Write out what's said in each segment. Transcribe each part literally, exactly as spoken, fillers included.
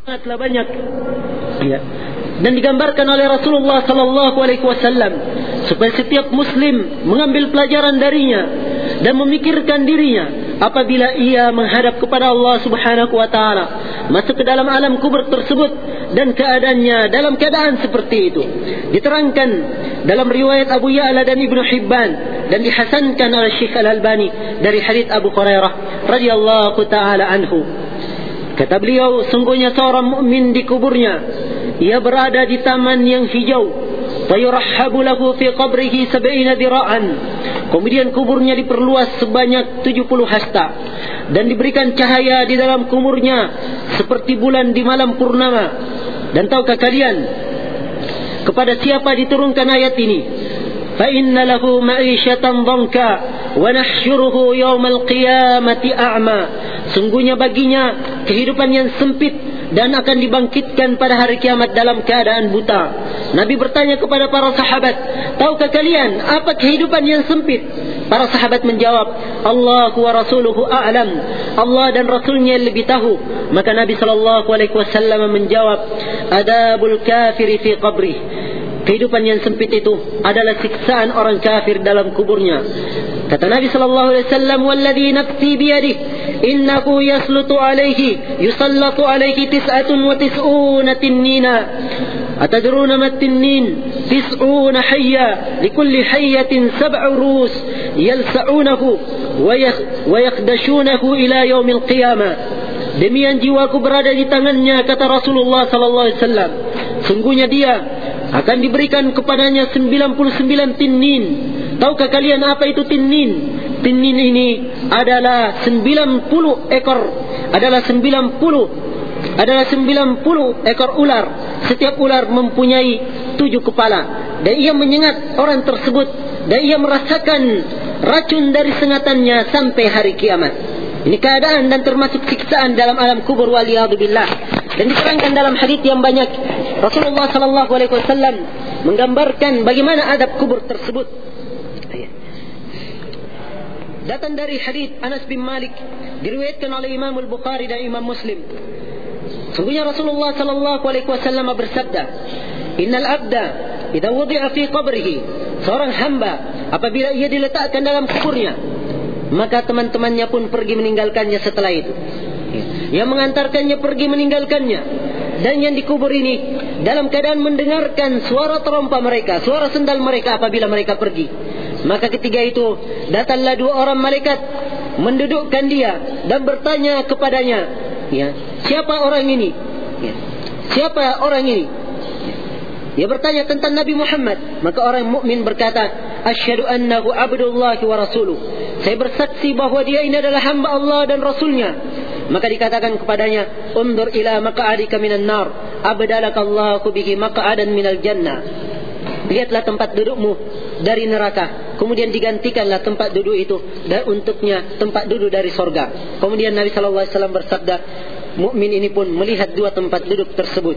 sangatlah banyak. Ya. Dan digambarkan oleh Rasulullah sallallahu alaihi wasallam supaya setiap muslim mengambil pelajaran darinya dan memikirkan dirinya apabila ia menghadap kepada Allah Subhanahu wa taala, masuk ke dalam alam kubur tersebut dan keadaannya dalam keadaan seperti itu. Diterangkan dalam riwayat Abu Ya'la dan Ibnu Hibban dan dihasankan oleh Syekh Al-Albani dari hadits Abu Hurairah radhiyallahu taala anhu. Kata beliau, sungguhnya seorang mukmin di kuburnya, ia berada di taman yang hijau. Fayurahhabu lahu fi qabrihi sab'ina dira'an. Kemudian kuburnya diperluas sebanyak tujuh puluh hasta dan diberikan cahaya di dalam kuburnya seperti bulan di malam purnama. Dan tahukah kalian kepada siapa diturunkan ayat ini? Fa inna lahu ma'isyatan dhanka wa nahsyuruhu yaumal qiyamati a'ma. Sungguhnya baginya kehidupan yang sempit dan akan dibangkitkan pada hari kiamat dalam keadaan buta. Nabi bertanya kepada para sahabat, tahukah kalian apa kehidupan yang sempit? Para sahabat menjawab, Allah wa rasuluhu a'lam. Allah dan Rasulnya lebih tahu. Maka Nabi sallallahu alaihi wasallam menjawab, adabul kafiri fi qabri. Kehidupan yang sempit itu adalah siksaan orang kafir dalam kuburnya. Kata Nabi sallallahu alaihi wasallam, walladhi nafsi biyadihi innahu yaslutu alaihi yusallatu alaihi tis'atun wa tis'una tinnina. Atadruna ma tinnin? Tis'una hayya likulli hayyatin sab'u rus yalsa'unahu wa yakhdashunahu ila yaumil qiyamah. Demikian jiwaku berada di tangannya, kata Rasulullah sallallahu alaihi wasallam. Sungguhnya dia akan diberikan kepadanya sembilan puluh sembilan tinnin. Tahukah kalian apa itu tinnin? Tinnin ini adalah sembilan puluh ekor, adalah sembilan puluh adalah sembilan puluh ekor ular. Setiap ular mempunyai tujuh kepala dan ia menyengat orang tersebut dan ia merasakan racun dari sengatannya sampai hari kiamat. Ini keadaan dan termasuk siksaan dalam alam kubur, waliyadzubillah. Dan diterangkan dalam hadis yang banyak, Rasulullah sallallahu alaihi wasallam menggambarkan bagaimana adab kubur tersebut. Datang dari hadis Anas bin Malik, diriwayatkan oleh Imam Al-Bukhari dan Imam Muslim. Sungguhnya Rasulullah sallallahu alaihi wasallam bersabda, innal abda idza wudi'a fi qabrihi, seorang hamba apabila ia diletakkan dalam kuburnya, maka teman-temannya pun pergi meninggalkannya setelah itu. Yang mengantarkannya pergi meninggalkannya, dan yang dikubur ini dalam keadaan mendengarkan suara terompa mereka, suara sendal mereka apabila mereka pergi. Maka ketika itu datanglah dua orang malaikat mendudukkan dia dan bertanya kepadanya, ya, siapa orang ini? Ya, siapa orang ini? Ya. Dia bertanya tentang Nabi Muhammad. Maka orang mukmin berkata, asyhadu annahu abdullah wa rasuluh. Saya bersaksi bahawa dia ini adalah hamba Allah dan Rasulnya. Maka dikatakan kepadanya, undur ila maq'adika minan nar, abdalakallahu bihi maq'adan minal jannah. Lihatlah tempat dudukmu dari neraka, kemudian digantikanlah tempat duduk itu dan untuknya tempat duduk dari sorga. Kemudian Nabi sallallahu alaihi wasallam bersabda, mukmin ini pun melihat dua tempat duduk tersebut.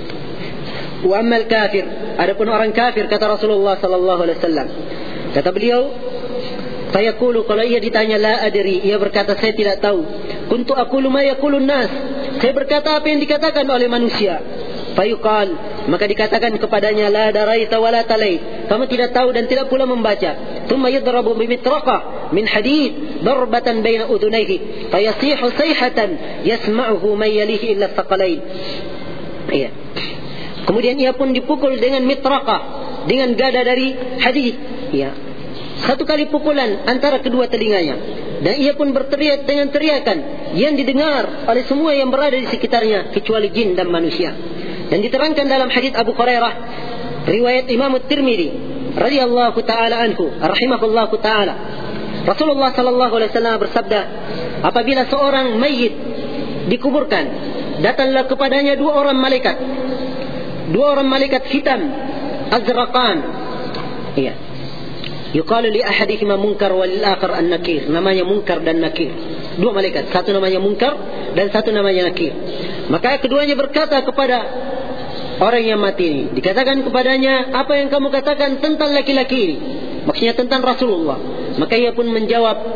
Wa ammal kafir, adapun orang kafir, kata Rasulullah sallallahu alaihi wasallam, kata beliau, fayaqulu, kalau ia ditanya la adri, ia berkata saya tidak tahu. Kuntu aqulu ma yaqulun nas, saya berkata apa yang dikatakan oleh manusia. Fayuqal, maka dikatakan kepadanya, la daraita wa la talait, kamu tidak tahu dan tidak pula membaca. Thumma yadrabu bimitraqah min hadid darbatan baina udunayhi fayasihu sayhatan yasma'uhu man yalihi illa thaqalain. Iya. Kemudian ia pun dipukul dengan mitraqah, dengan gada dari hadid. Iya. Satu kali pukulan antara kedua telinganya, dan ia pun berteriak dengan teriakan yang didengar oleh semua yang berada di sekitarnya kecuali jin dan manusia. Dan diterangkan dalam hadis Abu Hurairah, riwayat Imam At-Tirmidzi radhiyallahu taala anhu rahimahullahu taala, Rasulullah sallallahu alaihi wasallam bersabda, apabila seorang mayit dikuburkan, datanglah kepadanya dua orang malaikat, dua orang malaikat hitam azraqan. Iya. Yuqalu li ahadihima munkar wal akhar an-nakir. Namanya Munkar dan Nakir. Dua malaikat, satu namanya Munkar dan satu namanya Nakir. Maka keduanya berkata kepada orang yang mati ini, dikatakan kepadanya, apa yang kamu katakan tentang laki-laki ini? Maksudnya tentang Rasulullah. Maka ia pun menjawab,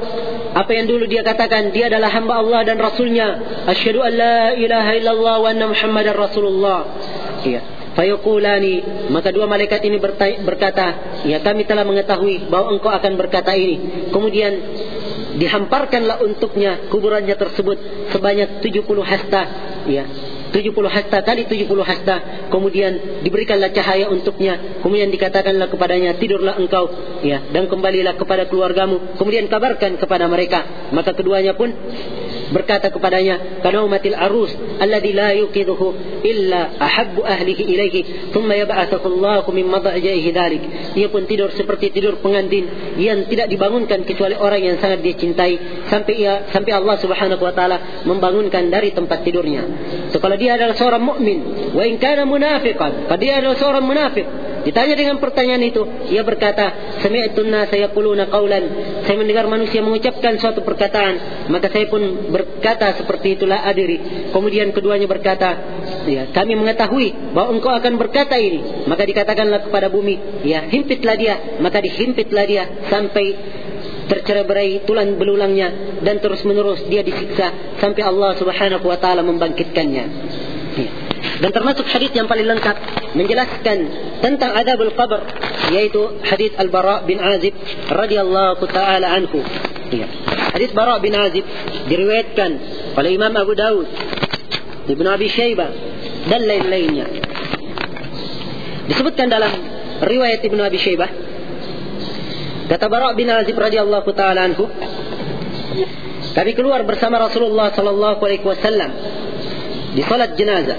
apa yang dulu dia katakan, dia adalah hamba Allah dan Rasulnya. Asyhadu an la ilaha illallah wa anna Muhammadar Rasulullah. Ya. Fayaqulani, maka dua malaikat ini berkata, ya kami telah mengetahui bahwa engkau akan berkata ini. Kemudian dihamparkanlah untuknya kuburannya tersebut sebanyak tujuh puluh hasta, ya. tujuh puluh hasta kali tujuh puluh hasta. Kemudian diberikanlah cahaya untuknya. Kemudian dikatakanlah kepadanya, tidurlah engkau, ya, dan kembalilah kepada keluargamu. Kemudian kabarkan kepada mereka. Maka keduanya pun berkata kepadanya, kanaumatil arus alladhi la yuqidhuhu illa ahabbu ahlihi ilaihi thumma yab'athuhu Allahu min madja'ihi dzalik. Dia pun tidur seperti tidur pengantin yang tidak dibangunkan kecuali orang yang sangat dia cintai, sampai ia sampai Allah Subhanahu wa taala membangunkan dari tempat tidurnya. So, kalau dia adalah seorang mukmin, wa in kana munafiqan, kalau dia adalah seorang munafik, ditanya dengan pertanyaan itu, ia berkata, sami'tu an-nasa yaquluna qawlan, saya mendengar manusia mengucapkan suatu perkataan, maka saya pun berkata seperti itulah adiri. Kemudian keduanya berkata, ya, kami mengetahui bahwa engkau akan berkata ini. Maka dikatakanlah kepada bumi, ya, himpitlah dia. Maka dihimpitlah dia sampai tercerai-berai tulang belulangnya, dan terus menerus dia disiksa sampai Allah Subhanahu wa taala membangkitkannya. Ya. Dan termasuk hadis yang paling lengkap menjelaskan tentang adabul qabr, yaitu hadis Al-Bara bin Azib radhiyallahu taala anhu. Ya. Hadis Bara bin Azib diriwayatkan oleh Imam Abu Dawud, Ibnu Abi Syaibah dan lain-lainnya. Disebutkan dalam riwayat Ibnu Abi Syaibah, kata Bara bin Azib radhiyallahu taala anhu, kami keluar bersama Rasulullah sallallahu alaihi wasallam di salat jenazah.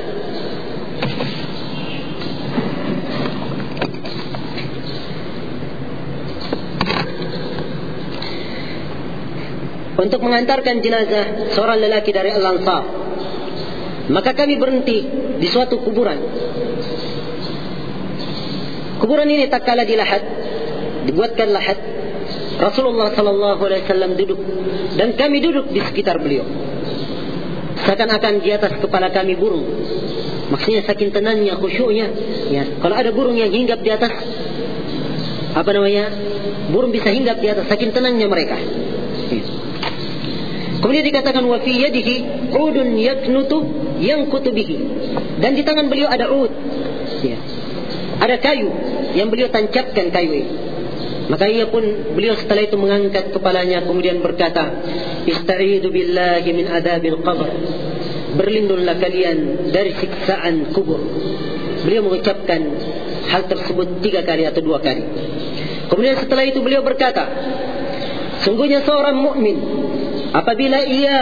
Untuk mengantarkan jenazah seorang lelaki dari Al-Ansar. Maka kami berhenti di suatu kuburan. Kuburan ini tak kala dilahat, dibuatkan lahat. Rasulullah sallallahu alaihi wasallam duduk, dan kami duduk di sekitar beliau. Seakan-akan di atas kepala kami burung. Maksudnya saking tenangnya, khusyuknya. Ya, kalau ada burung yang hinggap di atas, apa namanya? Burung bisa hinggap di atas, saking tenangnya mereka. Ya. Kemudian dikatakan wa fi yadihi udun yaknutu yanqutu bihi, dan di tangan beliau ada ud, ya, ada kayu yang beliau tancapkan kayu ini. Maka ia pun beliau setelah itu mengangkat kepalanya kemudian berkata, ista'idu billahi min adabil qabr, berlindunglah kalian dari siksaan kubur. Beliau mengucapkan hal tersebut tiga kali atau dua kali. Kemudian setelah itu beliau berkata, sungguhnya seorang mukmin apabila ia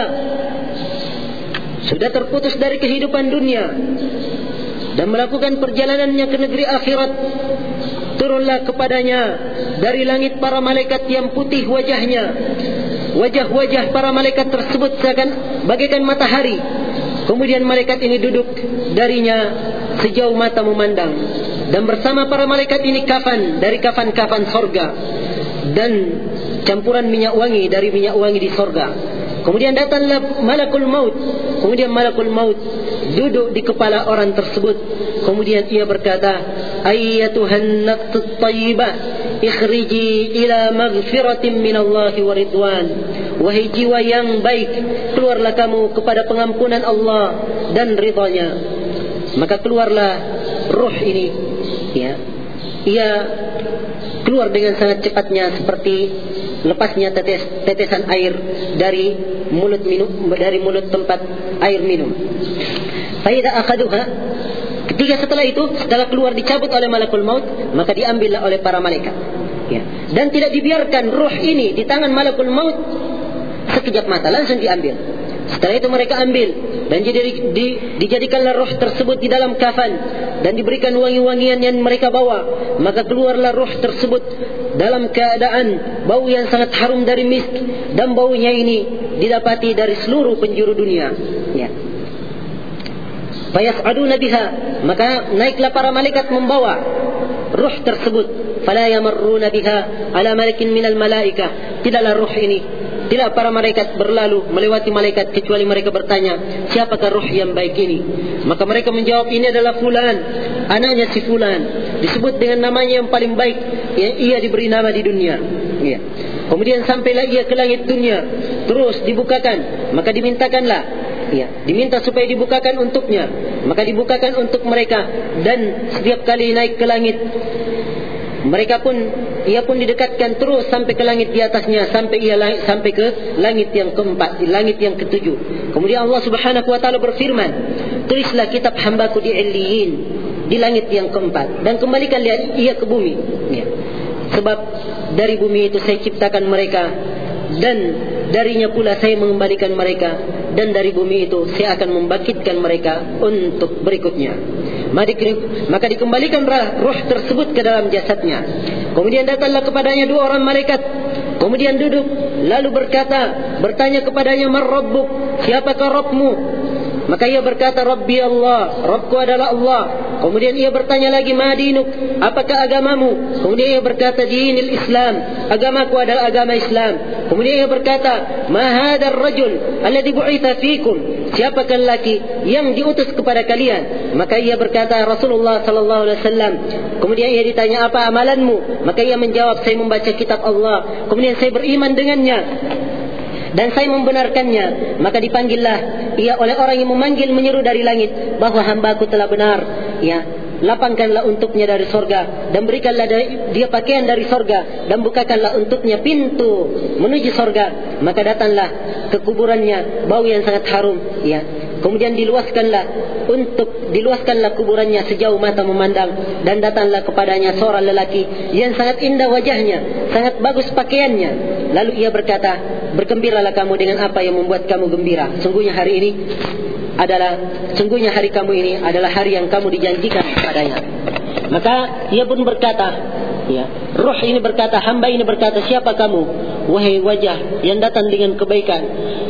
sudah terputus dari kehidupan dunia dan melakukan perjalanannya ke negeri akhirat, turunlah kepadanya dari langit para malaikat yang putih wajahnya. Wajah-wajah para malaikat tersebut seakan bagaikan matahari. Kemudian malaikat ini duduk darinya sejauh mata memandang, dan bersama para malaikat ini kafan dari kafan-kafan sorga, dan campuran minyak wangi dari minyak wangi di sorga. Kemudian datanglah malakul maut. Kemudian malakul maut duduk di kepala orang tersebut. Kemudian ia berkata, ayyatuhan nafsut tayyibah, ikhriji ila maghfiratin minallahi wa ridwan. Wahai jiwa yang baik, keluarlah kamu kepada pengampunan Allah dan ridhanya. Maka keluarlah ruh ini, ya. Ia keluar dengan sangat cepatnya seperti lepasnya tetes, tetesan air dari mulut minum, dari mulut tempat air minum. Faida akhaduha, ketika setelah itu, setelah keluar dicabut oleh malakul maut, maka diambillah oleh para malaikat, ya. Dan tidak dibiarkan ruh ini di tangan malakul maut sekejap mata, langsung diambil. Setelah itu mereka ambil dan di, di, dijadikanlah roh tersebut di dalam kafan dan diberikan wangi-wangian yang mereka bawa. Maka keluarlah roh tersebut dalam keadaan bau yang sangat harum dari misk, dan baunya ini didapati dari seluruh penjuru dunia, ya. Fayas'aduna biha, maka naiklah para malaikat membawa ruh tersebut. Fala yamarruna biha ala malakin minal malaika, tidaklah ruh ini, tidak para malaikat berlalu melewati malaikat kecuali mereka bertanya, siapakah ruh yang baik ini? Maka mereka menjawab, ini adalah fulan, anaknya si fulan, disebut dengan namanya yang paling baik, yang ia diberi nama di dunia, ya. Kemudian sampailah ia ke langit dunia, terus dibukakan, maka dimintakanlah, ya, diminta supaya dibukakan untuknya, maka dibukakan untuk mereka. Dan setiap kali naik ke langit, mereka pun, ia pun didekatkan terus sampai ke langit di atasnya, sampai ia langit, sampai ke langit yang keempat, langit yang ketujuh. Kemudian Allah Subhanahu wa taala berfirman, tulislah kitab hambaku di Illiyin, di langit yang keempat, dan kembalikan ia ke bumi, ya. Sebab dari bumi itu saya ciptakan mereka, dan darinya pula saya mengembalikan mereka, dan dari bumi itu saya akan membangkitkan mereka untuk berikutnya. Maka dikembalikan ruh tersebut ke dalam jasadnya. Kemudian datanglah kepadanya dua orang malaikat, kemudian duduk, lalu berkata, bertanya kepadanya, man rabbuk, siapakah Rabbmu? Maka ia berkata, Rabbi Allah, Rabbku adalah Allah. Kemudian ia bertanya lagi, ma dinuk, apakah agamamu? Kemudian ia berkata, dinil Islam, agamaku adalah agama Islam. Kemudian ia berkata, ma hadar rajul alladhi bu'itha fikum, siapakah lelaki yang diutus kepada kalian? Maka ia berkata, Rasulullah sallallahu alaihi wasallam. Kemudian ia ditanya, apa amalanmu? Maka ia menjawab, saya membaca kitab Allah, kemudian saya beriman dengannya, dan saya membenarkannya. Maka dipanggillah ia oleh orang yang memanggil, menyeru dari langit bahawa hambaku telah benar, ya, lapangkanlah untuknya dari sorga, dan berikanlah dia pakaian dari sorga, dan bukakanlah untuknya pintu menuju sorga. Maka datanglah ke kuburannya bau yang sangat harum, ya. Kemudian diluaskanlah untuk diluaskanlah kuburannya sejauh mata memandang, dan datanglah kepadanya seorang lelaki yang sangat indah wajahnya, sangat bagus pakaiannya. Lalu ia berkata, bergembiralah kamu dengan apa yang membuat kamu gembira. Sungguhnya hari ini adalah sungguhnya hari kamu ini adalah hari yang kamu dijanjikan kepadanya. Maka ia pun berkata, ya, ruh ini berkata, hamba ini berkata, siapa kamu, wahai wajah yang datang dengan kebaikan?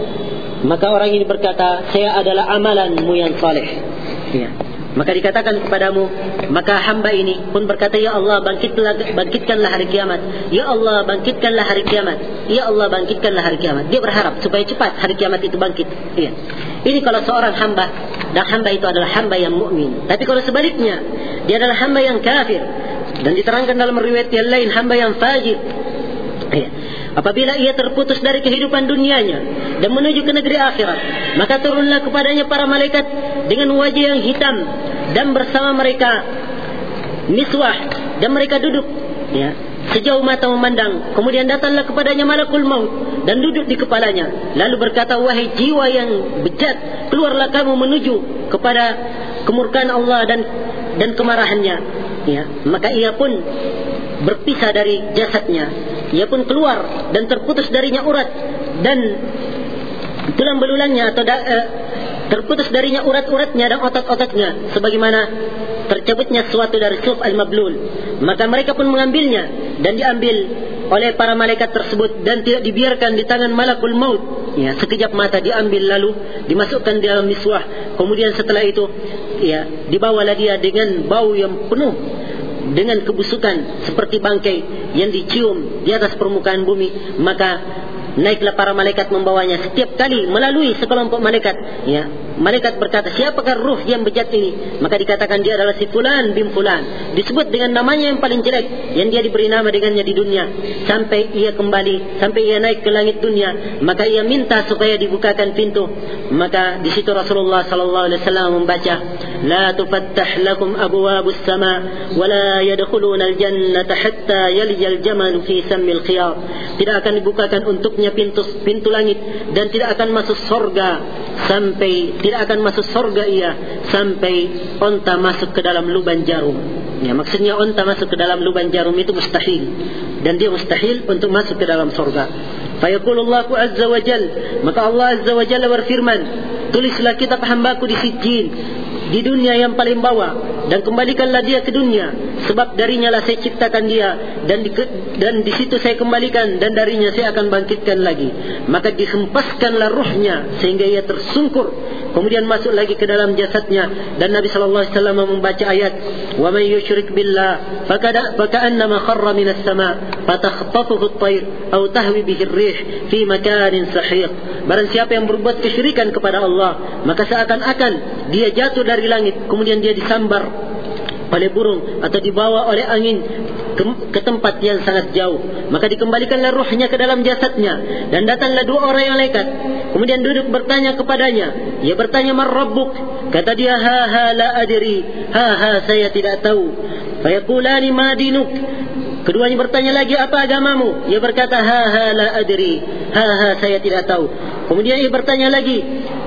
Maka orang ini berkata, saya adalah amalanmu yang saleh, ya. Maka dikatakan kepadamu, maka hamba ini pun berkata, ya Allah, bangkitlah, bangkitkanlah hari kiamat. Ya Allah, bangkitkanlah hari kiamat. Ya Allah, bangkitkanlah hari kiamat. Dia berharap supaya cepat hari kiamat itu bangkit, ya. Ini kalau seorang hamba, dan hamba itu adalah hamba yang mukmin. Tapi kalau sebaliknya, dia adalah hamba yang kafir, dan diterangkan dalam riwayat yang lain, hamba yang fajir, ya. Apabila ia terputus dari kehidupan dunianya dan menuju ke negeri akhirat, maka turunlah kepadanya para malaikat dengan wajah yang hitam, dan bersama mereka miswah, dan mereka duduk, ya, sejauh mata memandang. Kemudian datanglah kepadanya malakul maut dan duduk di kepalanya, lalu berkata, wahai jiwa yang bejat, keluarlah kamu menuju kepada kemurkaan Allah dan dan kemarahannya, ya. Maka ia pun berpisah dari jasadnya, ia pun keluar dan terputus darinya urat dan tulang belulangnya, atau da, eh, terputus darinya urat-uratnya dan otot-ototnya, sebagaimana tercabutnya sesuatu dari suf al-mablul. Maka mereka pun mengambilnya dan diambil oleh para malaikat tersebut, dan tidak dibiarkan di tangan malakul maut, ya. Sekejap mata diambil lalu dimasukkan di dalam miswah. Kemudian setelah itu, ya, dibawalah dia dengan bau yang penuh dengan kebusukan seperti bangkai yang dicium di atas permukaan bumi. Maka naiklah para malaikat membawanya. Setiap kali melalui sekelompok malaikat, ya, malaikat berkata, siapakah ruh yang bejat ini? Maka dikatakan dia adalah si fulan bin fulan, disebut dengan namanya yang paling jelek yang dia diberi nama dengannya di dunia, sampai ia kembali, sampai ia naik ke langit dunia. Maka ia minta supaya dibukakan pintu. Maka di situ Rasulullah sallallahu alaihi wasallam membaca, la tufattah lakum abwabus sama wa la yadkhuluna al-jannata hatta yalijal jamal fi sammil khiyar. Tidak akan dibukakan untuknya pintu pintu langit, dan tidak akan masuk surga sampai tidak akan masuk surga ia sampai onta masuk ke dalam lubang jarum. Ya, maksudnya onta masuk ke dalam lubang jarum itu mustahil, dan dia mustahil untuk masuk ke dalam surga. Fayaqulullahu azza wa jal, maka Allah azza wa jalla berfirman, tulislah kitab hambaku di Sijjin, di dunia yang paling bawah, dan kembalikanlah dia ke dunia, sebab darinya lah saya ciptakan dia, dan di, dan di situ saya kembalikan, dan darinya saya akan bangkitkan lagi. Maka dihempaskanlah ruhnya sehingga ia tersungkur, kemudian masuk lagi ke dalam jasadnya. Dan Nabi sallallahu alaihi wasallam membaca ayat, wa man yusyrik billah faka'annama kharra minas sama' fatakhtafuhu at-tayr aw tahwi bihi ar-rih fi makanin sahiq. Barang siapa yang berbuat kesyirikan kepada Allah, maka seakan-akan dia jatuh dari langit, kemudian dia disambar oleh burung atau dibawa oleh angin ke, ke tempat yang sangat jauh. Maka dikembalikanlah ruhnya ke dalam jasadnya, dan datanglah dua orang yang lekat, kemudian duduk bertanya kepadanya. Ia bertanya, "Man rabbuk?" Kata dia, "Ha ha la adri." Ha ha, saya tidak tahu. Fayaqulani ma dinuk. Keduanya bertanya lagi, "Apa agamamu?" Ia berkata, "Ha ha la adri." Ha ha, saya tidak tahu. Kemudian ia bertanya lagi.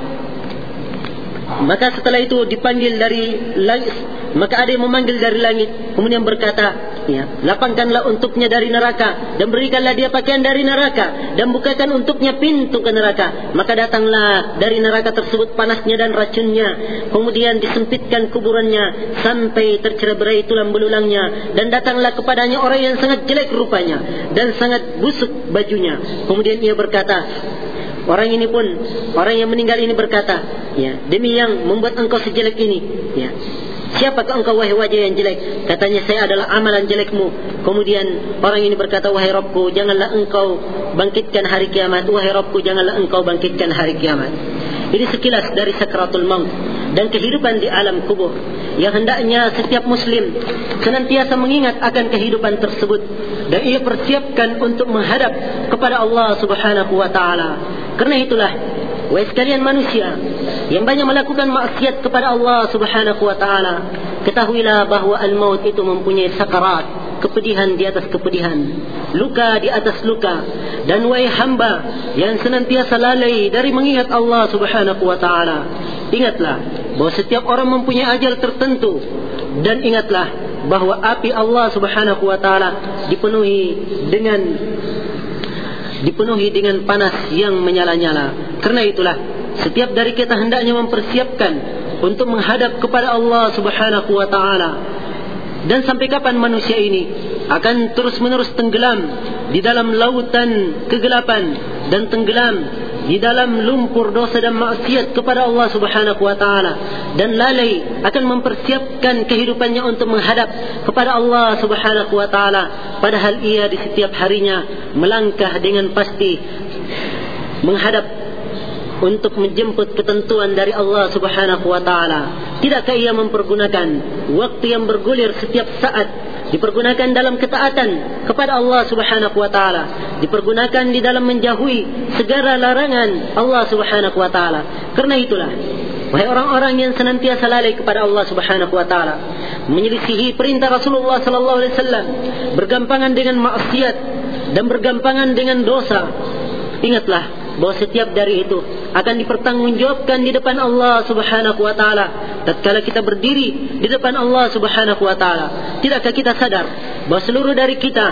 Maka setelah itu dipanggil dari langit. Maka ada yang memanggil dari langit, kemudian berkata, ya, "Lapangkanlah untuknya dari neraka, dan berikanlah dia pakaian dari neraka, dan bukakan untuknya pintu ke neraka." Maka datanglah dari neraka tersebut panasnya dan racunnya. Kemudian disempitkan kuburannya sampai tercerai tulang belulangnya, dan datanglah kepadanya orang yang sangat jelek rupanya dan sangat busuk bajunya. Kemudian ia berkata, orang ini pun, orang yang meninggal ini berkata, ya, "Demi yang membuat engkau sejelek ini, ya, siapakah engkau wahai wajah yang jelek?" Katanya, "Saya adalah amalan jelekmu." Kemudian orang ini berkata, "Wahai Rabbku, janganlah engkau bangkitkan hari kiamat. Wahai Rabbku, janganlah engkau bangkitkan hari kiamat." Ini sekilas dari sakratul maut dan kehidupan di alam kubur, yang hendaknya setiap muslim senantiasa mengingat akan kehidupan tersebut, dan ia persiapkan untuk menghadap kepada Allah Subhanahu wa taala. Karena itulah, wahai sekalian manusia yang banyak melakukan maksiat kepada Allah Subhanahu wa taala, ketahuilah bahwa al-maut itu mempunyai sakarat, kepedihan di atas kepedihan, luka di atas luka. Dan wahai hamba yang senantiasa lalai dari mengingat Allah Subhanahu wa taala, ingatlah bahwa setiap orang mempunyai ajal tertentu, dan ingatlah bahwa api Allah Subhanahu wa taala dipenuhi dengan dipenuhi dengan panas yang menyala-nyala. Karena itulah, setiap dari kita hendaknya mempersiapkan untuk menghadap kepada Allah Subhanahu wa taala. Dan sampai kapan manusia ini akan terus-menerus tenggelam di dalam lautan kegelapan, dan tenggelam di dalam lumpur dosa dan maksiat kepada Allah Subhanahu wa taala, dan lalai akan mempersiapkan kehidupannya untuk menghadap kepada Allah Subhanahu wa taala, padahal ia di setiap harinya melangkah dengan pasti menghadap untuk menjemput ketentuan dari Allah Subhanahu wa taala. Tidakkah ia mempergunakan waktu yang bergulir setiap saat, dipergunakan dalam ketaatan kepada Allah Subhanahu wa taala, dipergunakan di dalam menjauhi segala larangan Allah Subhanahu wa taala. Karena itulah, wahai orang-orang yang senantiasa lalai kepada Allah Subhanahu wa taala, menyelisihi perintah Rasulullah sallallahu alaihi wasallam, bergampangan dengan maksiat dan bergampangan dengan dosa, ingatlah bahwa setiap dari itu akan dipertanggungjawabkan di depan Allah Subhanahu wa taala tatkala kita berdiri di depan Allah Subhanahu wa taala. Tidakkah kita sadar bahwa seluruh dari kita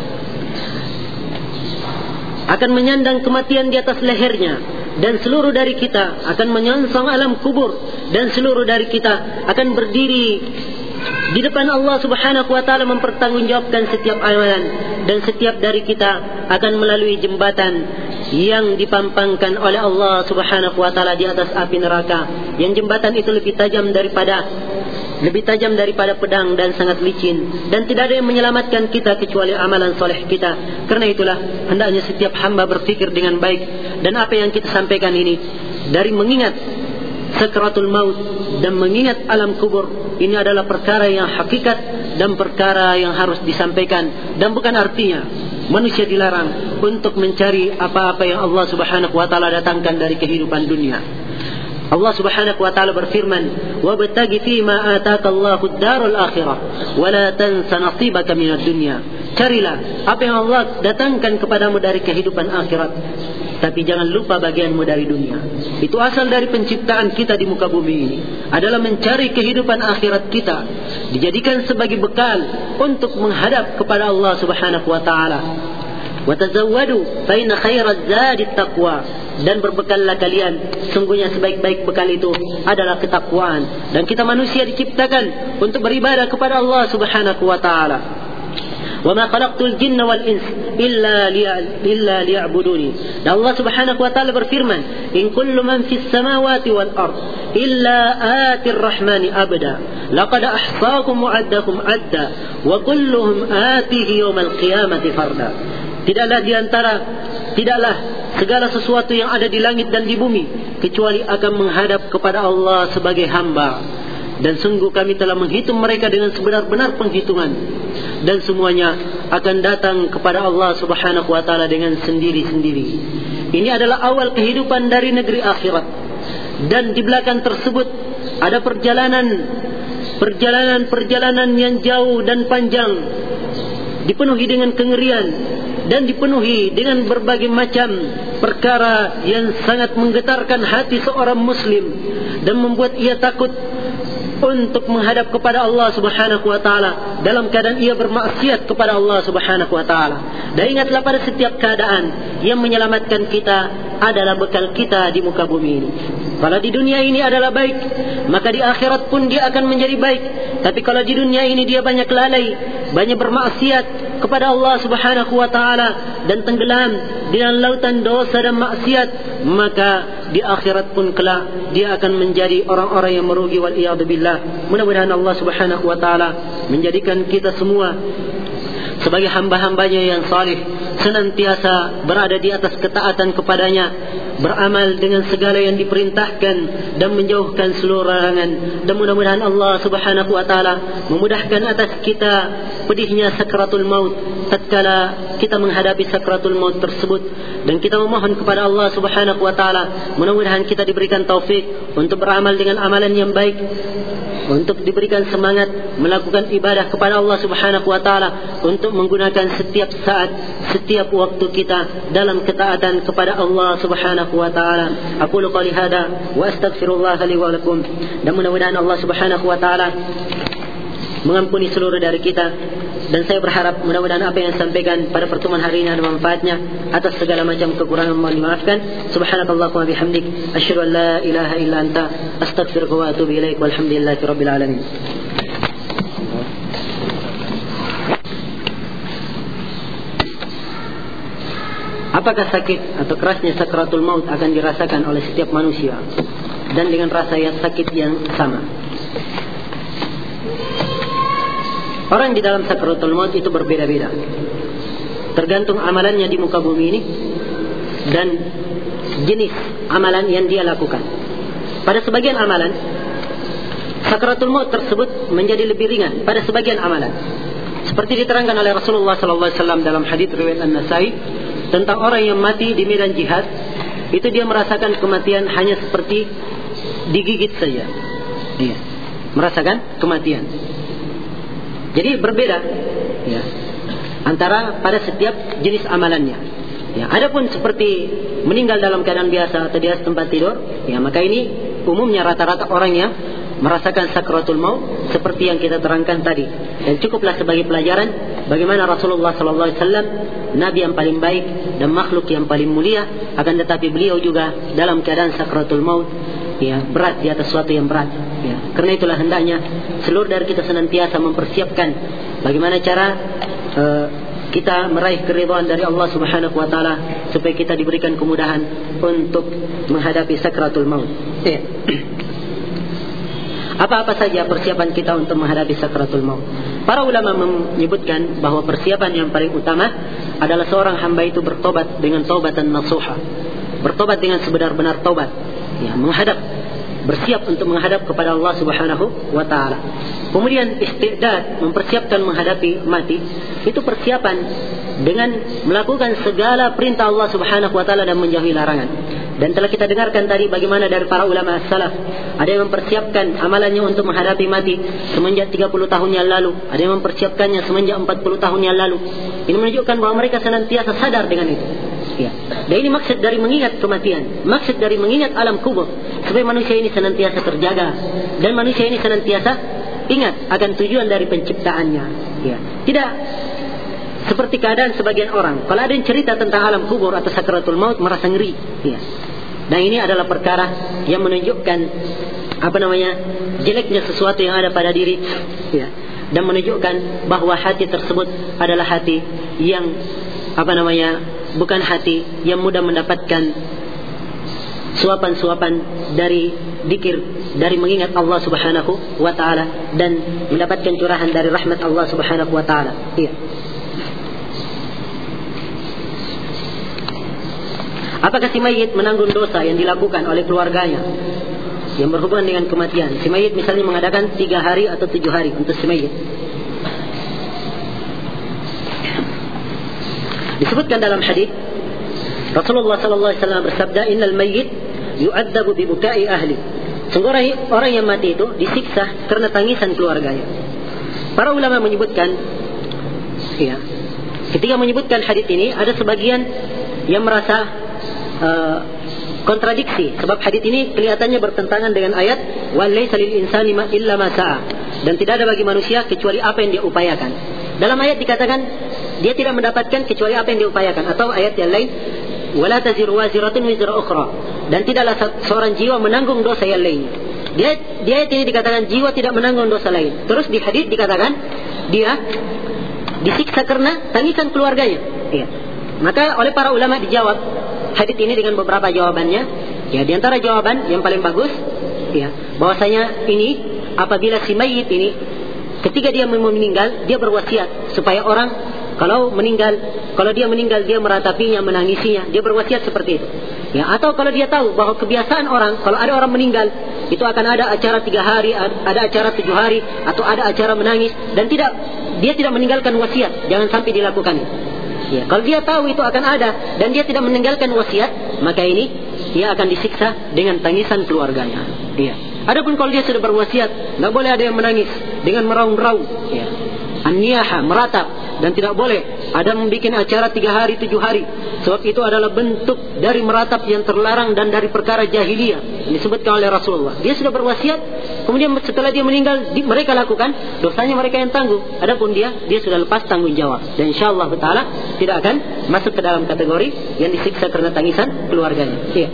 akan menyandang kematian di atas lehernya, dan seluruh dari kita akan menyongsong alam kubur, dan seluruh dari kita akan berdiri di depan Allah Subhanahu wa taala mempertanggungjawabkan setiap amalan, dan setiap dari kita akan melalui jembatan yang dipampangkan oleh Allah Subhanahu wa taala di atas api neraka, yang jembatan itu lebih tajam daripada lebih tajam daripada pedang dan sangat licin, dan tidak ada yang menyelamatkan kita kecuali amalan soleh kita. Karena itulah, hendaknya setiap hamba berfikir dengan baik, dan apa yang kita sampaikan ini dari mengingat sakratul maut dan mengingat alam kubur, ini adalah perkara yang hakikat dan perkara yang harus disampaikan, dan bukan artinya manusia dilarang untuk mencari apa-apa yang Allah Subhanahu wa taala datangkan dari kehidupan dunia. Allah Subhanahu wa taala berfirman, "Wabtaghi fima ataka Allahu ad-darul akhirah wa la tansa nasibaka minad dunya." Carilah apa yang Allah datangkan kepadamu dari kehidupan akhirat, tapi jangan lupa bagianmu dari dunia. Itu asal dari penciptaan kita di muka bumi ini, adalah mencari kehidupan akhirat kita, dijadikan sebagai bekal untuk menghadap kepada Allah Subhanahu wa taala. Wa tazawwadu fa inna khairaz zadi taqwa, dan berbekallah kalian, sungguhnya sebaik-baik bekal itu adalah ketakwaan. Dan kita manusia diciptakan untuk beribadah kepada Allah Subhanahu wa taala. وَمَا خَلَقْتُ الْجِنَّ وَالْإِنسَ إِلَّا لِيَعْبُدُونِ. Dan Allah Subhanahu wa taala berfirman, "In kullu man fis samawati wal ard illa atir rahmani abda laqad ahsaakum wa addakum adda wa kulluhum atihi yawmal qiyamati farda." Tidaklah di antara tidaklah segala sesuatu yang ada di langit dan di bumi kecuali akan menghadap kepada Allah sebagai hamba. Dan sungguh kami telah menghitung mereka dengan sebenar-benar penghitungan, dan semuanya akan datang kepada Allah Subhanahu wa taala dengan sendiri-sendiri. Ini adalah awal kehidupan dari negeri akhirat. Dan di belakang tersebut ada perjalanan Perjalanan-perjalanan yang jauh dan panjang, dipenuhi dengan kengerian dan dipenuhi dengan berbagai macam perkara yang sangat menggetarkan hati seorang muslim dan membuat ia takut untuk menghadap kepada Allah Subhanahu wa taala dalam keadaan ia bermaksiat kepada Allah Subhanahu wa taala. Dan ingatlah, pada setiap keadaan yang menyelamatkan kita adalah bekal kita di muka bumi ini. Kalau di dunia ini adalah baik, maka di akhirat pun dia akan menjadi baik. Tapi kalau di dunia ini dia banyak lalai, banyak bermaksiat kepada Allah Subhanahu wa taala dan tenggelam di dalam lautan dosa dan maksiat, maka di akhirat pun kelak dia akan menjadi orang-orang yang merugi, wal iyad billah. Mudah-mudahan Allah Subhanahu wa taala menjadikan kita semua sebagai hamba-hambanya yang salih, senantiasa berada di atas ketaatan kepadanya, beramal dengan segala yang diperintahkan dan menjauhkan seluruh larangan. Dan mudah-mudahan Allah Subhanahu wa taala memudahkan atas kita pedihnya sakratul maut tatkala kita menghadapi sakratul maut tersebut. Dan kita memohon kepada Allah Subhanahu wa taala, mudah-mudahan kita diberikan taufik untuk beramal dengan amalan yang baik, untuk diberikan semangat melakukan ibadah kepada Allah Subhanahu wa taala, untuk menggunakan setiap saat, setiap waktu kita dalam ketaatan kepada Allah Subhanahu wa taala. Aqulu qali hada wa astaghfirullah li wa lakum. Dan mudah-mudahan Allah Subhanahu wa taala mengampuni seluruh dari kita. Dan saya berharap mudah-mudahan apa yang saya sampaikan pada pertemuan hari ini ada manfaatnya. Atas segala macam kekurangan mohon dimaafkan. Subhanakallahumma wa bihamdik, asyhadu an la ilaha illa anta, astaghfiruka wa atubu ilaik. Walhamdulillahi rabbil alamin. Apakah sakit atau kerasnya sakratul maut akan dirasakan oleh setiap manusia dan dengan rasa yang sakit yang sama? Orang di dalam sakratul maut itu berbeda-beda, tergantung amalannya di muka bumi ini dan jenis amalan yang dia lakukan. Pada sebagian amalan, sakratul maut tersebut menjadi lebih ringan pada sebagian amalan. Seperti diterangkan oleh Rasulullah sallallahu alaihi wasallam dalam hadits riwayat An-Nasa'i tentang orang yang mati di medan jihad, itu dia merasakan kematian hanya seperti digigit saja. Iya, merasakan kematian. Jadi berbeda, ya, antara pada setiap jenis amalannya. Ya, adapun seperti meninggal dalam keadaan biasa atau di atas tempat tidur, ya, maka ini umumnya rata-rata orang yang merasakan sakratul maut seperti yang kita terangkan tadi. Dan cukuplah sebagai pelajaran bagaimana Rasulullah sallallahu alaihi wasallam, nabi yang paling baik dan makhluk yang paling mulia, akan tetapi beliau juga dalam keadaan sakratul maut, ya, berat di atas suatu yang berat, ya. Karena itulah hendaknya seluruh dari kita senantiasa mempersiapkan bagaimana cara uh, kita meraih keridhaan dari Allah Subhanahu wa taala supaya kita diberikan kemudahan untuk menghadapi sakratul maut. Ya. Apa-apa saja persiapan kita untuk menghadapi sakratul maut? Para ulama menyebutkan bahawa persiapan yang paling utama adalah seorang hamba itu bertobat dengan taubatan nasuha, bertobat dengan sebenar-benar taubat, ya, menghadap, bersiap untuk menghadap kepada Allah Subhanahu wa taala. Kemudian istidad, mempersiapkan menghadapi mati, itu persiapan dengan melakukan segala perintah Allah Subhanahu wa taala dan menjauhi larangan. Dan telah kita dengarkan tadi bagaimana dari para ulama salaf, ada yang mempersiapkan amalannya untuk menghadapi mati semenjak tiga puluh tahun yang lalu, ada yang mempersiapkannya semenjak empat puluh tahun yang lalu. Ini menunjukkan bahawa mereka senantiasa sadar dengan itu. Ya. Dan ini maksud dari mengingat kematian, maksud dari mengingat alam kubur, supaya manusia ini senantiasa terjaga dan manusia ini senantiasa ingat akan tujuan dari penciptaannya. Ya. Tidak seperti keadaan sebagian orang, kalau ada yang cerita tentang alam kubur atau sakratul maut merasa ngeri. Ya. Dan ini adalah perkara yang menunjukkan apa namanya jeleknya sesuatu yang ada pada diri. Ya. Dan menunjukkan bahawa hati tersebut adalah hati yang apa namanya bukan hati yang mudah mendapatkan suapan-suapan dari zikir, dari mengingat Allah Subhanahu wa taala dan mendapatkan curahan dari rahmat Allah Subhanahu wa taala. Iya. Apakah si mayit menanggung dosa yang dilakukan oleh keluarganya yang berhubungan dengan kematian. Si mayit misalnya mengadakan tiga hari atau tujuh hari untuk si mayit. Disebutkan dalam hadis Rasulullah sallallahu alaihi wasallam bersabda, "Innal mayyit yu'adzabu bi buka'i ahli." Sungguh orang yang mati itu disiksa karena tangisan keluarganya. Para ulama menyebutkan, ya, ketika menyebutkan hadis ini ada sebagian yang merasa uh, kontradiksi, sebab hadis ini kelihatannya bertentangan dengan ayat wa laysa lil insani illa ma sa'a, dan tidak ada bagi manusia kecuali apa yang dia upayakan. Dalam ayat dikatakan dia tidak mendapatkan kecuali apa yang dia upayakan, atau ayat yang lain wala taziru waziratun wizra ukhra, dan tidaklah seorang jiwa menanggung dosa yang lain. Dia dia ini dikatakan jiwa tidak menanggung dosa lain. Terus di hadis dikatakan dia disiksa karena tangisan keluarganya. Ya. Maka oleh para ulama dijawab hadis ini dengan beberapa jawabannya. Ya, di antara jawaban yang paling bagus, ya, bahwasanya ini apabila si mayit ini ketika dia mau meninggal, dia berwasiat supaya orang kalau meninggal, kalau dia meninggal dia meratapinya, menangisinya, dia berwasiat seperti itu. Ya, atau kalau dia tahu bahwa kebiasaan orang, kalau ada orang meninggal, itu akan ada acara tiga hari, ada acara tujuh hari, atau ada acara menangis, dan tidak, dia tidak meninggalkan wasiat, jangan sampai dilakukan. Ya, kalau dia tahu itu akan ada dan dia tidak meninggalkan wasiat, maka ini dia akan disiksa dengan tangisan keluarganya. Ya. Adapun kalau dia sudah berwasiat, nggak boleh ada yang menangis dengan meraung-raung. Ya. An-niyaha, meratap, dan tidak boleh ada membuat acara tiga hari, tujuh hari, sebab itu adalah bentuk dari meratap yang terlarang dan dari perkara jahiliyah. Ini disebutkan oleh Rasulullah. Dia sudah berwasiat, kemudian setelah dia meninggal, di, mereka lakukan, dosanya mereka yang tanggung. Adapun dia, dia sudah lepas tanggung jawab, dan insyaallah taala tidak akan masuk ke dalam kategori yang disiksa karena tangisan keluarganya. Iya.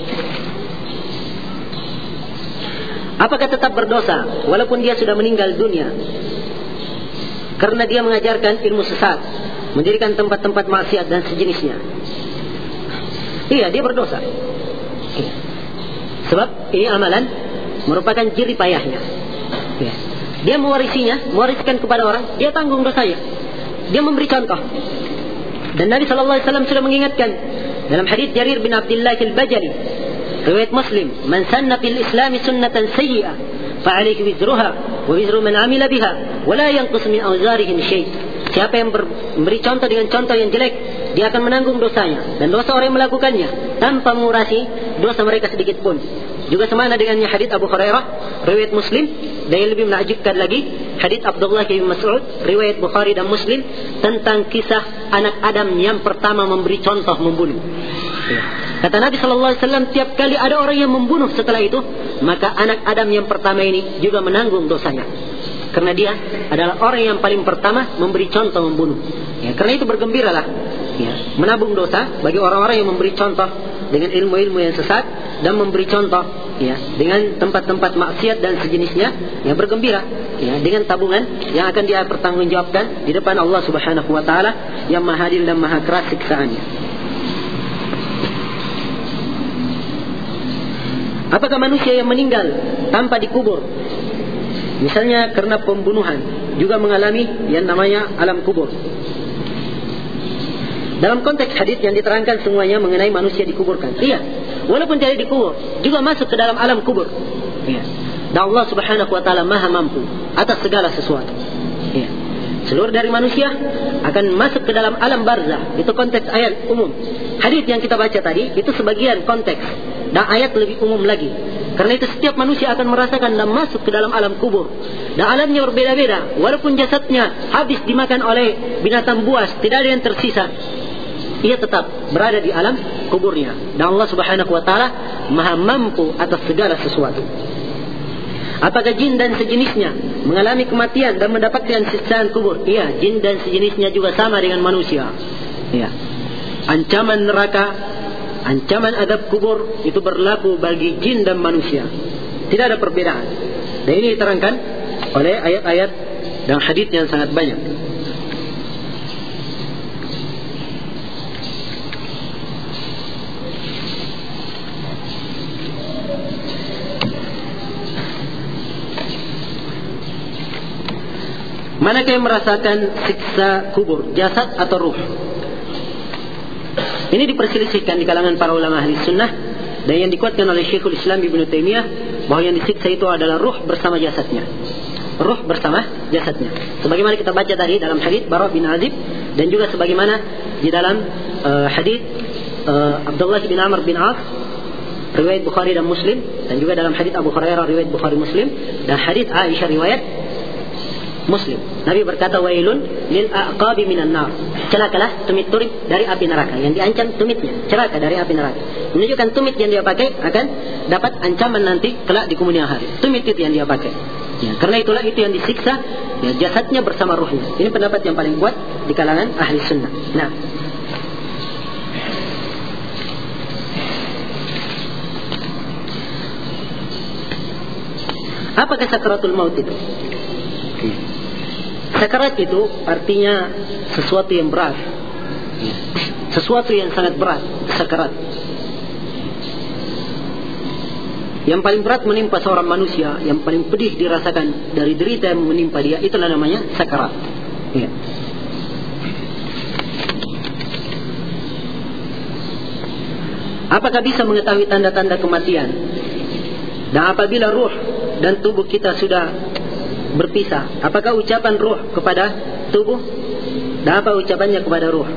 Apakah tetap berdosa walaupun dia sudah meninggal dunia karena dia mengajarkan ilmu sesat, mendirikan tempat-tempat maksiat dan sejenisnya? Iya, dia berdosa. Iya. Sebab ini amalan merupakan jerih payahnya. Iya. Dia mewarisinya, mewariskan kepada orang, dia tanggung dosanya. Dia memberi contoh. Dan Nabi sallallahu alaihi wasallam sudah mengingatkan dalam hadis Jarir bin Abdullah al-Bajali, riwayat Muslim, "Man sanna fil Islam sunnatan sayyi'ah fa'alayhi wizruha wa wizru man 'amila biha wa la yanqus min awzarihim syai'." Siapa yang memberi contoh dengan contoh yang jelek, dia akan menanggung dosanya dan dosa orang yang melakukannya tanpa mengurasi dosa mereka sedikit pun. Juga semana dengannya hadits Abu Hurairah riwayat Muslim, dan yang lebih menakjubkan lagi hadits Abdullah bin Mas'ud riwayat Bukhari dan Muslim tentang kisah anak Adam yang pertama memberi contoh membunuh. Kata Nabi sallallahu alaihi wasallam, tiap kali ada orang yang membunuh setelah itu, maka anak Adam yang pertama ini juga menanggung dosanya. Karena dia adalah orang yang paling pertama memberi contoh membunuh. Ya, karena itu bergembiralah, ya, menabung dosa bagi orang-orang yang memberi contoh dengan ilmu-ilmu yang sesat dan memberi contoh, ya, dengan tempat-tempat maksiat dan sejenisnya, yang bergembira, ya, dengan tabungan yang akan dia pertanggungjawabkan di depan Allah Subhanahu wa taala yang Maha Adil dan Maha keras siksaannya. Apakah manusia yang meninggal tanpa dikubur, misalnya karena pembunuhan, juga mengalami yang namanya alam kubur? Dalam konteks hadis yang diterangkan semuanya mengenai manusia dikuburkan. Iya, walaupun tidak dikubur, juga masuk ke dalam alam kubur. Iya. Dan Allah Subhanahu wa taala Maha mampu atas segala sesuatu. Iya. Seluruh dari manusia akan masuk ke dalam alam barzah. Itu konteks ayat umum. Hadis yang kita baca tadi itu sebagian konteks, dan ayat lebih umum lagi. Karena itu setiap manusia akan merasakan dan masuk ke dalam alam kubur. Dan alamnya berbeda-beda. Walaupun jasadnya habis dimakan oleh binatang buas, tidak ada yang tersisa, ia tetap berada di alam kuburnya. Dan Allah Subhanahu wa taala Maha mampu atas segala sesuatu. Apakah jin dan sejenisnya mengalami kematian dan mendapatkan siksaan kubur? Iya, jin dan sejenisnya juga sama dengan manusia. Iya. Ancaman neraka, ancaman azab kubur itu berlaku bagi jin dan manusia. Tidak ada perbedaan. Dan ini diterangkan oleh ayat-ayat dan hadis yang sangat banyak. Manakah yang merasakan siksa kubur, jasad atau ruh? Ini diperselisihkan di kalangan para ulama ahli sunnah, dan yang dikuatkan oleh Syekhul Islam Ibnu Taimiyah bahwa yang disiksa itu adalah ruh bersama jasadnya. Ruh bersama jasadnya. Sebagaimana kita baca tadi dalam hadis Bara bin Azib, dan juga sebagaimana di dalam uh, hadis uh, Abdullah bin Amr bin As riwayat Bukhari dan Muslim, dan juga dalam hadis Abu Hurairah riwayat Bukhari Muslim, dan hadis Aisyah riwayat Muslim. Nabi berkata, wailun lil aqabi minan nar. Celakalah tumit-tumit dari api neraka. Yang diancam tumitnya, celaka dari api neraka. Menunjukkan tumit yang dia pakai akan dapat ancaman nanti kelak di kemudian hari. Tumit itu yang dia pakai. Ya, karena itulah itu yang disiksa, ya, jasadnya bersama ruhnya. Ini pendapat yang paling kuat di kalangan ahli sunnah. Nah, apakah sakaratul maut itu? Sakarat itu artinya sesuatu yang berat, sesuatu yang sangat berat. Sakarat yang paling berat menimpa seorang manusia, yang paling pedih dirasakan dari derita yang menimpa dia, itulah namanya sakarat. Ya. Apakah bisa mengetahui tanda-tanda kematian? Dan apabila ruh dan tubuh kita sudah berpisah, apakah ucapan ruh kepada tubuh dan apa ucapannya kepada ruh?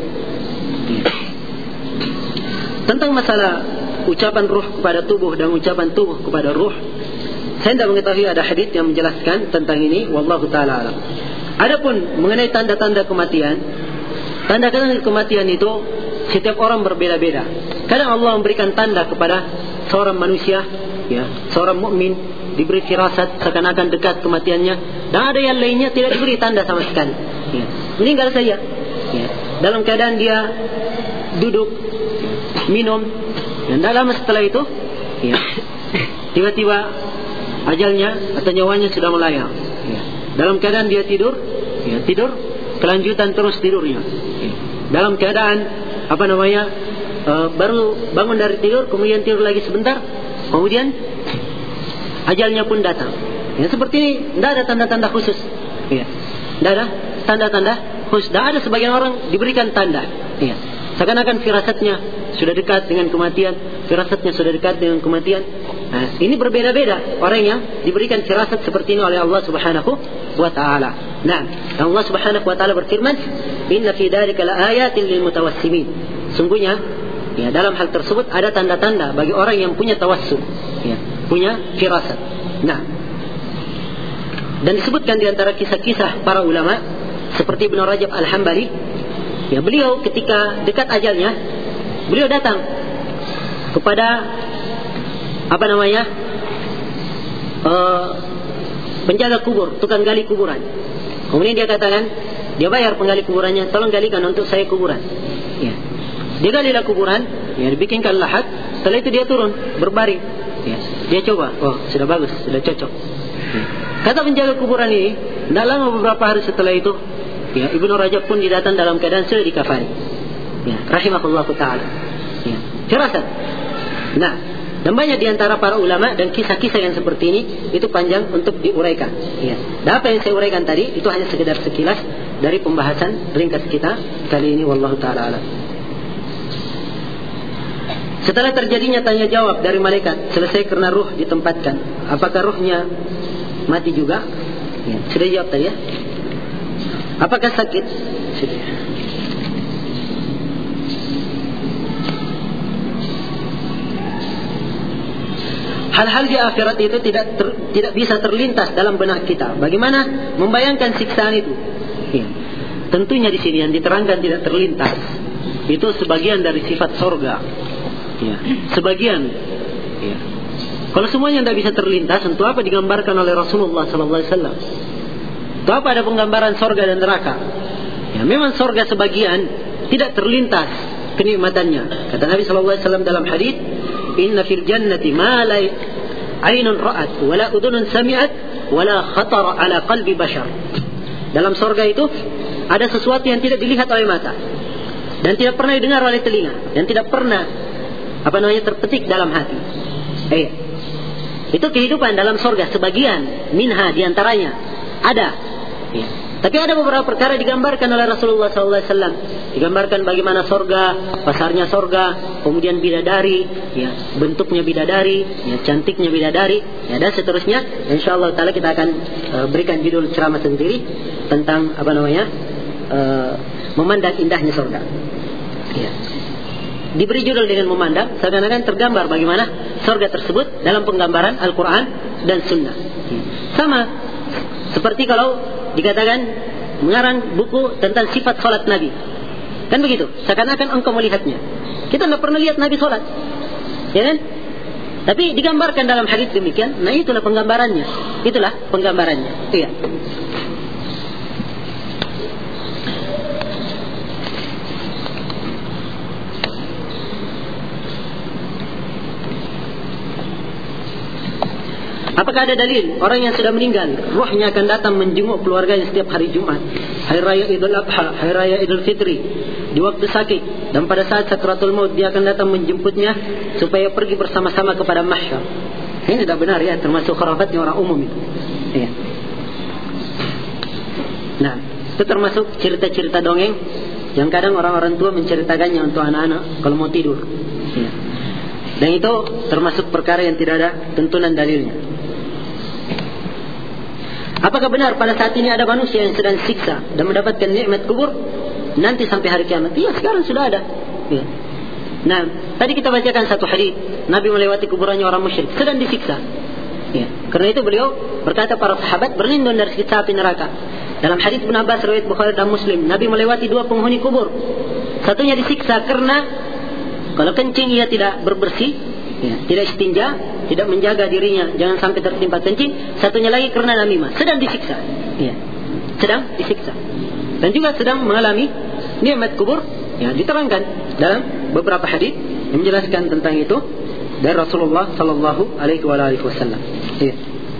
Tentang masalah ucapan ruh kepada tubuh dan ucapan tubuh kepada ruh, saya tidak mengetahui ada hadis yang menjelaskan tentang ini. Wallahu ta'ala alam. Adapun mengenai tanda-tanda kematian, tanda-tanda kematian itu setiap orang berbeda-beda. Kadang Allah memberikan tanda kepada seorang manusia, ya, seorang mukmin diberi firasat seakan-akan dekat kematiannya, dan ada yang lainnya tidak diberi tanda sama sekali, ya, meninggal saja, ya, dalam keadaan dia duduk minum, dan tidak lama setelah itu, ya, tiba-tiba ajalnya atau nyawanya sudah melayang, ya, dalam keadaan dia tidur, ya, tidur kelanjutan terus tidurnya, ya, dalam keadaan apa namanya uh, baru bangun dari tidur, kemudian tidur lagi sebentar, kemudian ajalnya pun datang. Ya, seperti ini, tidak ada tanda-tanda khusus. Ya, tidak ada tanda-tanda khusus. Tidak ada sebagian orang diberikan tanda. Ya, seakan-akan firasatnya sudah dekat dengan kematian, firasatnya sudah dekat dengan kematian. Nah, ini berbeda-beda orang yang diberikan firasat seperti ini oleh Allah Subhanahu wa taala. Nah, Allah Subhanahu wa taala berfirman, "Inna fi dzalika laayatin lil mutawassimin." Sungguhnya, ya, dalam hal tersebut ada tanda-tanda bagi orang yang punya tawassul, ya, punya firasat. Nah, dan disebutkan di antara kisah-kisah para ulama seperti Ibnu Rajab Al-Hambali, ya, beliau ketika dekat ajalnya, beliau datang kepada apa namanya uh, penjaga kubur, tukang gali kuburan. Kemudian dia katakan, dia bayar penggali kuburannya, tolong galikan untuk saya kuburan. Ya, dia galilah kuburan, ya, dibikinkan lahat. Setelah itu dia turun berbaring. Ya, dia coba, oh sudah bagus, sudah cocok. Ya. Kata penjaga kuburan ini, tidak lama beberapa hari setelah itu, ya, Ibnu Rajab pun didatang dalam keadaan sudah dikafani. Ya, rahimahullah taala. Ya, firasat. Nah, dan banyak di antara para ulama dan kisah-kisah yang seperti ini itu panjang untuk diuraikan. Ya. Dan apa yang saya uraikan tadi itu hanya sekedar sekilas dari pembahasan ringkas kita kali ini. Wallahu taala alam. Setelah terjadinya tanya jawab dari malaikat, selesai karena ruh ditempatkan, apakah ruhnya mati juga? Ya, sudah jawab tadi, ya. Apakah sakit? Sudah. Hal-hal di akhirat itu tidak ter, tidak bisa terlintas dalam benak kita. Bagaimana membayangkan siksaan itu? Ya. Tentunya di sini yang diterangkan tidak terlintas. Itu sebagian dari sifat sorga. Ya, sebagian. Ya. Kalau semuanya tidak bisa terlintas, untuk apa digambarkan oleh Rasulullah sallallahu alaihi wasallam? Untuk apa ada penggambaran sorga dan neraka? Ya, memang sorga sebagian tidak terlintas kenikmatannya. Kata Nabi sallallahu alaihi wasallam dalam hadis, "Inna fil jannati ma la ainun ra'at, wa la udhunun sami'at, wa la khatar ala qalbi bashar." Dalam sorga itu ada sesuatu yang tidak dilihat oleh mata, dan tidak pernah didengar oleh telinga, dan tidak pernah apa namanya terpetik dalam hati. Eh, itu kehidupan dalam sorga sebagian minha diantaranya ada. Ya. Tapi ada beberapa perkara digambarkan oleh Rasulullah sallallahu alaihi wasallam. Digambarkan bagaimana sorga, pasarnya sorga, kemudian bidadari, ya, bentuknya bidadari, ya, cantiknya bidadari, ya, dan seterusnya. Insyaallah taala kita akan uh, berikan judul ceramah sendiri tentang apa namanya uh, memandang indahnya sorga. Ya. Diberi judul dengan memandang, seakan-akan tergambar bagaimana sorga tersebut dalam penggambaran Al-Quran dan Sunnah. Ya. Sama seperti kalau dikatakan mengarang buku tentang sifat salat Nabi, kan begitu? Seakan-akan engkau melihatnya. Kita tidak pernah lihat Nabi salat, ya kan? Tapi digambarkan dalam hadis demikian. Nah, itulah penggambarannya. Itulah penggambarannya. Iya. Apakah ada dalil orang yang sudah meninggal ruhnya akan datang menjenguk keluarganya setiap hari Jumat, hari raya Idul Adha, hari raya Idul Fitri, di waktu sakit, dan pada saat sakratul maut dia akan datang menjemputnya supaya pergi bersama-sama kepada mahsyar? Ini tidak benar, ya, termasuk khurafatnya orang umum itu. Ya. Nah, itu termasuk cerita-cerita dongeng yang kadang orang-orang tua menceritakannya untuk anak-anak kalau mau tidur. Ya. Dan itu termasuk perkara yang tidak ada tuntunan dalilnya. Apakah benar pada saat ini ada manusia yang sedang siksa dan mendapatkan nikmat kubur nanti sampai hari kiamat? Iya, sekarang sudah ada. Ya. Nah, tadi kita bacakan satu hadis, Nabi melewati kuburannya orang musyrik sedang disiksa. Ya. Karena itu beliau berkata para sahabat berlindung dari siksa api neraka. Dalam hadis Ibnu Abbas riwayat Bukhari dan Muslim, Nabi melewati dua penghuni kubur. Satunya disiksa karena kalau kencing ia tidak berbersih, ya, tidak istinja, tidak menjaga dirinya jangan sampai tertimpa kencing. Satunya lagi karena namimah, sedang disiksa, ya, sedang disiksa, dan juga sedang mengalami nikmat kubur. Ya, diterangkan dalam beberapa hadis yang menjelaskan tentang itu dari Rasulullah Sallallahu Alaihi Wasallam. Ya.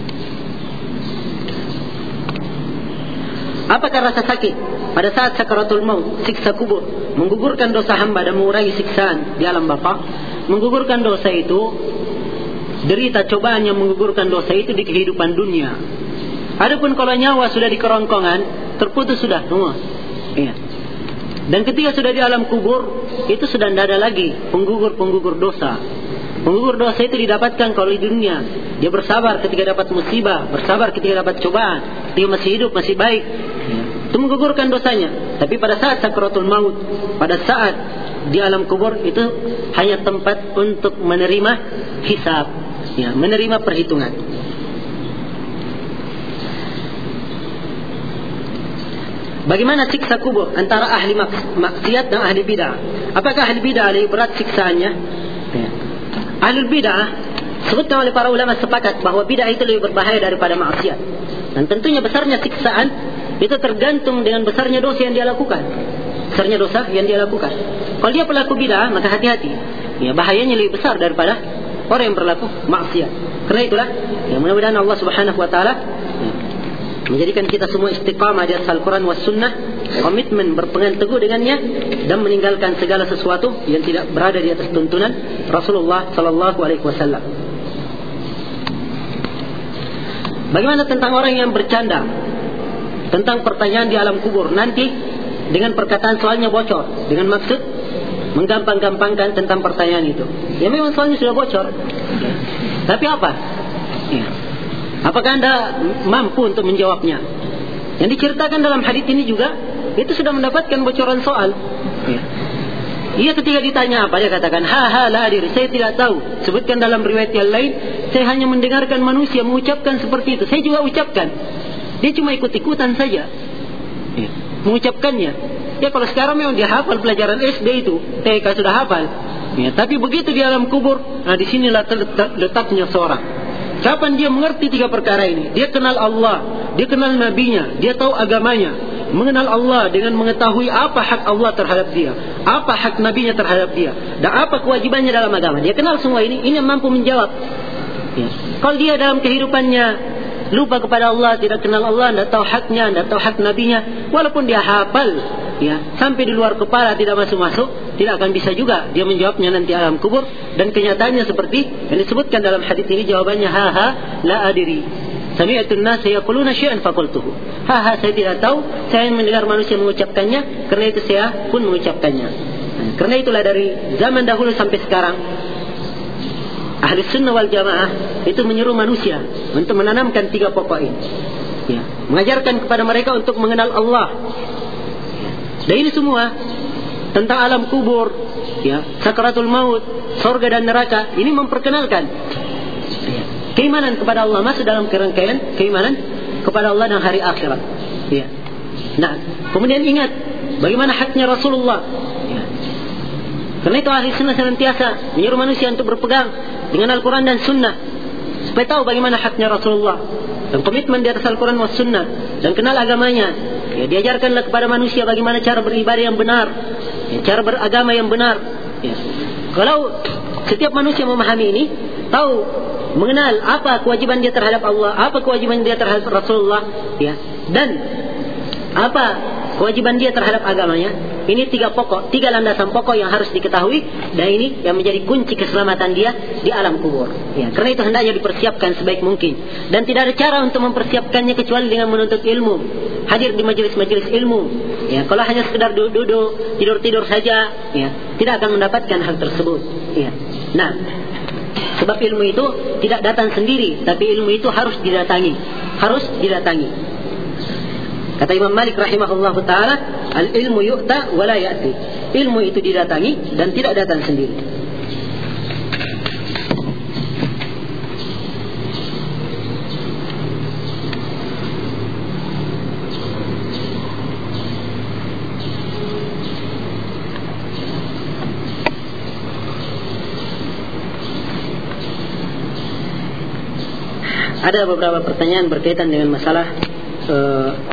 Apakah rasa sakit pada saat sakaratul maut, siksa kubur, menggugurkan dosa hamba dan mengurangi siksaan di alam bapa? Menggugurkan dosa itu, derita cobaan yang menggugurkan dosa itu di kehidupan dunia. Adapun kalau nyawa sudah di kerongkongan, terputus sudah semua. Iya. Dan ketika sudah di alam kubur, itu sudah tidak ada lagi penggugur-penggugur dosa. Penggugur dosa itu didapatkan kalau di dunia. Dia bersabar ketika dapat musibah, bersabar ketika dapat cobaan, dia masih hidup, masih baik. Ya. Itu menggugurkan dosanya. Tapi pada saat sakaratul maut, pada saat di alam kubur, itu hanya tempat untuk menerima hisab, ya, menerima perhitungan. Bagaimana siksa kubur antara ahli maksiat dan ahli bid'ah? Apakah ahli bid'ah lebih berat siksaannya? Ya. Ahli bid'ah sebutkan oleh para ulama sepakat bahwa bid'ah itu lebih berbahaya daripada maksiat. Dan tentunya besarnya siksaan itu tergantung dengan besarnya dosa yang dia lakukan. Besarnya dosa yang dia lakukan. Kalau dia pelaku bid'ah, maka hati-hati. Ya, bahayanya lebih besar daripada orang yang berlaku maksiat. Karena itulah, ya, mudah-mudahan Allah Subhanahu wa taala ya, menjadikan kita semua istiqamah di atas Al-Quran was Sunnah, komitmen berpegang teguh dengannya, dan meninggalkan segala sesuatu yang tidak berada di atas tuntunan Rasulullah Sallallahu Alaihi Wasallam. Bagaimana tentang orang yang bercanda tentang pertanyaan di alam kubur nanti dengan perkataan soalnya bocor, dengan maksud menggampang-gampangkan tentang pertanyaan itu? Ya, memang soalnya sudah bocor, tapi apa? Ya. Apakah anda mampu untuk menjawabnya? Yang diceritakan dalam hadis ini juga, itu sudah mendapatkan bocoran soal. Ya. Ia ketika ditanya apa, dia katakan, ha ha la adiri, saya tidak tahu. Sebutkan dalam riwayat yang lain, saya hanya mendengarkan manusia mengucapkan seperti itu. Saya juga ucapkan. Dia cuma ikut-ikutan saja, ya, mengucapkannya. Ya, kalau sekarang memang dia hafal pelajaran S D itu, T K sudah hafal. Ya, tapi begitu di alam kubur, nah disinilah letaknya seorang. Kapan dia mengerti tiga perkara ini? Dia kenal Allah, dia kenal nabinya, dia tahu agamanya. Mengenal Allah dengan mengetahui apa hak Allah terhadap dia, apa hak nabinya terhadap dia, dan apa kewajibannya dalam agama. Dia kenal semua ini, ini yang mampu menjawab. Ya. Kalau dia dalam kehidupannya lupa kepada Allah, tidak kenal Allah, tidak tahu haknya, tidak tahu hak nabinya, walaupun dia hafal, ya, sampai di luar kepala tidak masuk-masuk, tidak akan bisa juga dia menjawabnya nanti alam kubur. Dan kenyataannya seperti yang disebutkan dalam hadis ini, jawabannya ha ha la adiri, sami'tu an-nasa yaquluna syai'an faqultuhu. Haha, saya tidak tahu, saya mendengar manusia mengucapkannya, karena itu saya pun mengucapkannya. Nah, karena itulah dari zaman dahulu sampai sekarang Ahli Sunnah wal Jamaah itu menyuruh manusia untuk menanamkan tiga pokok ini. Ya, mengajarkan kepada mereka untuk mengenal Allah. Ya. Dan ini semua tentang alam kubur, ya, sakaratul maut, surga dan neraka, ini memperkenalkan ya, keimanan kepada Allah, masuk dalam kerangkaian keimanan kepada Allah dan hari akhirat. Ya. Nah, kemudian ingat bagaimana haknya Rasulullah. Ya. Karena itu Ahli Sunnah senantiasa menyuruh manusia untuk berpegang dengan Al-Quran dan Sunnah, supaya tahu bagaimana haknya Rasulullah dan komitmen di atas Al-Quran dan Sunnah, dan kenal agamanya. Ya, diajarkanlah kepada manusia bagaimana cara beribadah yang benar, ya, cara beragama yang benar. Ya. Kalau setiap manusia memahami ini, tahu, mengenal apa kewajiban dia terhadap Allah, apa kewajiban dia terhadap Rasulullah, ya, dan apa kewajiban dia terhadap agamanya. Ini tiga pokok, tiga landasan pokok yang harus diketahui, dan ini yang menjadi kunci keselamatan dia di alam kubur. Ya, karena itu hendaknya dipersiapkan sebaik mungkin, dan tidak ada cara untuk mempersiapkannya kecuali dengan menuntut ilmu, hadir di majelis-majelis ilmu. Ya, kalau hanya sekedar duduk-duduk, tidur-tidur saja, ya, tidak akan mendapatkan hal tersebut. Ya. Nah, sebab ilmu itu tidak datang sendiri, tapi ilmu itu harus didatangi, harus didatangi. Kata Imam Malik rahimahullah ta'ala, al-ilmu yu'ta wa la ya'ti. Ilmu itu didatangi dan tidak datang sendiri. Ada beberapa pertanyaan berkaitan dengan masalah uh,